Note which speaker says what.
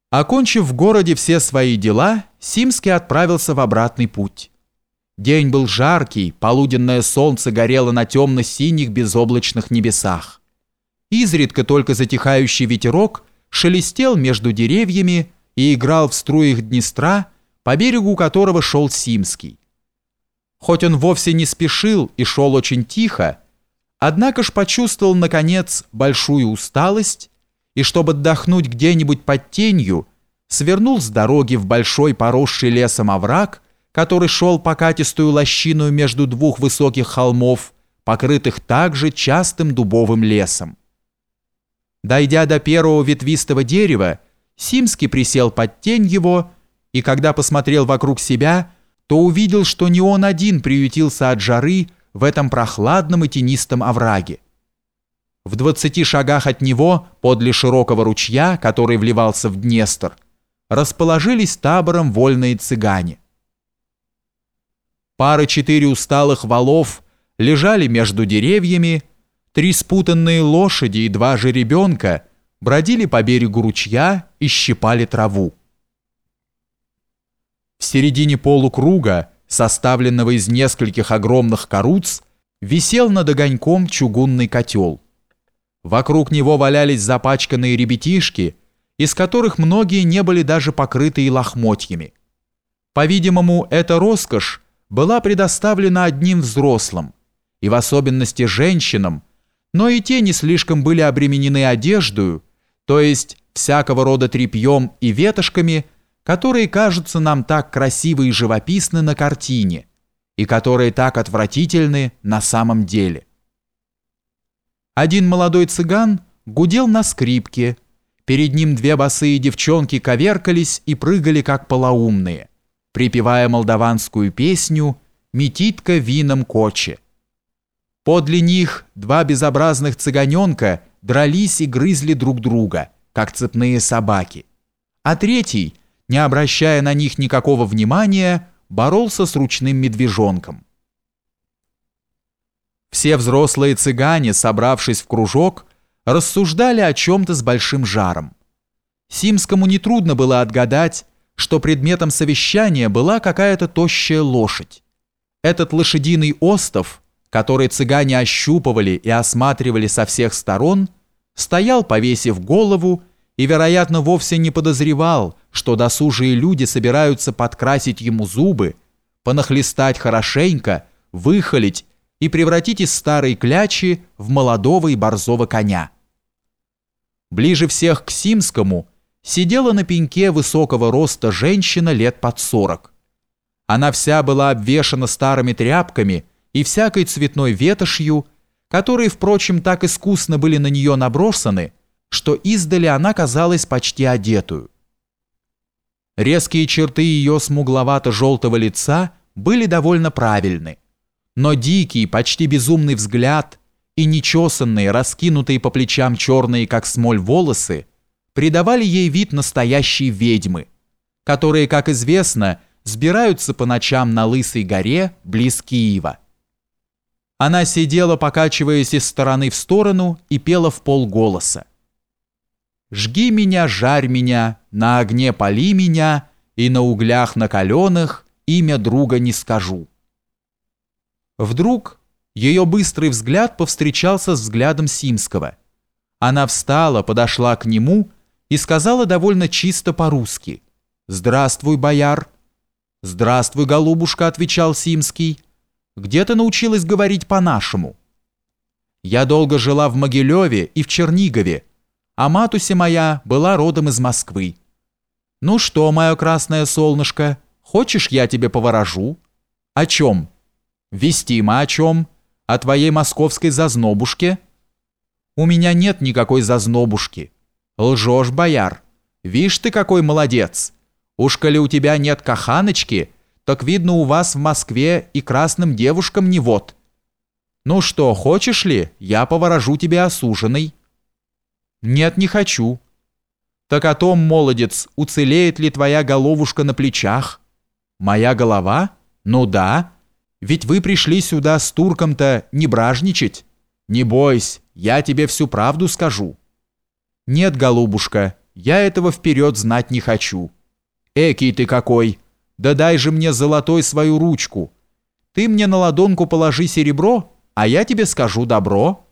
Speaker 1: Окончив в городе все свои дела, Симский отправился в обратный путь. День был жаркий, полуденное солнце горело на темно-синих безоблачных небесах. Изредка только затихающий ветерок шелестел между деревьями и играл в струях Днестра, по берегу которого шел Симский. Хоть он вовсе не спешил и шел очень тихо, однако ж почувствовал, наконец, большую усталость, и, чтобы отдохнуть где-нибудь под тенью, свернул с дороги в большой поросший лесом овраг, который шел покатистую лощину между двух высоких холмов, покрытых также частым дубовым лесом. Дойдя до первого ветвистого дерева, Симский присел под тень его, и когда посмотрел вокруг себя, то увидел, что не он один приютился от жары в этом прохладном и тенистом овраге. В 20 шагах от него, подле широкого ручья, который вливался в Днестр, расположились табором вольные цыгане. Пара-четыре усталых валов лежали между деревьями, 3 спутанные лошади и 2 жеребенка бродили по берегу ручья и щипали траву. В середине полукруга, составленного из нескольких огромных каруц, висел над огоньком чугунный котел. Вокруг него валялись запачканные ребятишки, из которых многие не были даже покрыты и лохмотьями. По-видимому, эта роскошь была предоставлена одним взрослым, и в особенности женщинам, но и те не слишком были обременены одеждою, то есть всякого рода тряпьем и ветошками, которые кажутся нам так красивы и живописны на картине, и которые так отвратительны на самом деле. Один молодой цыган гудел на скрипке, перед ним 2 босые девчонки коверкались и прыгали как полоумные, припевая молдаванскую песню «Метитка вином коче». Подле них 2 безобразных цыганенка дрались и грызли друг друга, как цепные собаки, а третий, не обращая на них никакого внимания, боролся с ручным медвежонком. Все взрослые цыгане, собравшись в кружок, рассуждали о чем-то с большим жаром. Симскому нетрудно было отгадать, что предметом совещания была какая-то тощая лошадь. Этот лошадиный остов, который цыгане ощупывали и осматривали со всех сторон, стоял, повесив голову, и, вероятно, вовсе не подозревал, что досужие люди собираются подкрасить ему зубы, понахлестать хорошенько, выхолить и превратить из старой клячи в молодого и борзого коня. Ближе всех к Симскому сидела на пеньке высокого роста женщина лет под 40. Она вся была обвешана старыми тряпками и всякой цветной ветошью, которые, впрочем, так искусно были на нее набросаны, что издали она казалась почти одетую. Резкие черты ее смугловато-желтого лица были довольно правильны, но дикий, почти безумный взгляд и нечесанные, раскинутые по плечам черные, как смоль, волосы придавали ей вид настоящей ведьмы, которые, как известно, сбираются по ночам на Лысой горе близ Киева. Она сидела, покачиваясь из стороны в сторону, и пела в полголоса: «Жги меня, жарь меня, на огне пали меня, и на углях накаленных имя друга не скажу». Вдруг ее быстрый взгляд повстречался с взглядом Симского. Она встала, подошла к нему и сказала довольно чисто по-русски: «Здравствуй, бояр». «Здравствуй, голубушка», — отвечал Симский. «Где ты научилась говорить по-нашему?» «Я долго жила в Могилеве и в Чернигове, а матуся моя была родом из Москвы». «Ну что, мое красное солнышко, хочешь, я тебе поворожу?» «О чем?» «Вестимо о чем? О твоей московской зазнобушке?» «У меня нет никакой зазнобушки». «Лжешь, бояр. Вишь ты, какой молодец. Уж коли у тебя нет каханочки, так видно, у вас в Москве и красным девушкам не вот. Ну что, хочешь ли, я поворожу тебе осуженной?» «Нет, не хочу». «Так о том, молодец, уцелеет ли твоя головушка на плечах?» «Моя голова? Ну да. Ведь вы пришли сюда с турком-то не бражничать. Не бойся, я тебе всю правду скажу». «Нет, голубушка, я этого вперед знать не хочу. Экий ты какой! Да дай же мне золотой свою ручку. Ты мне на ладонку положи серебро, а я тебе скажу добро».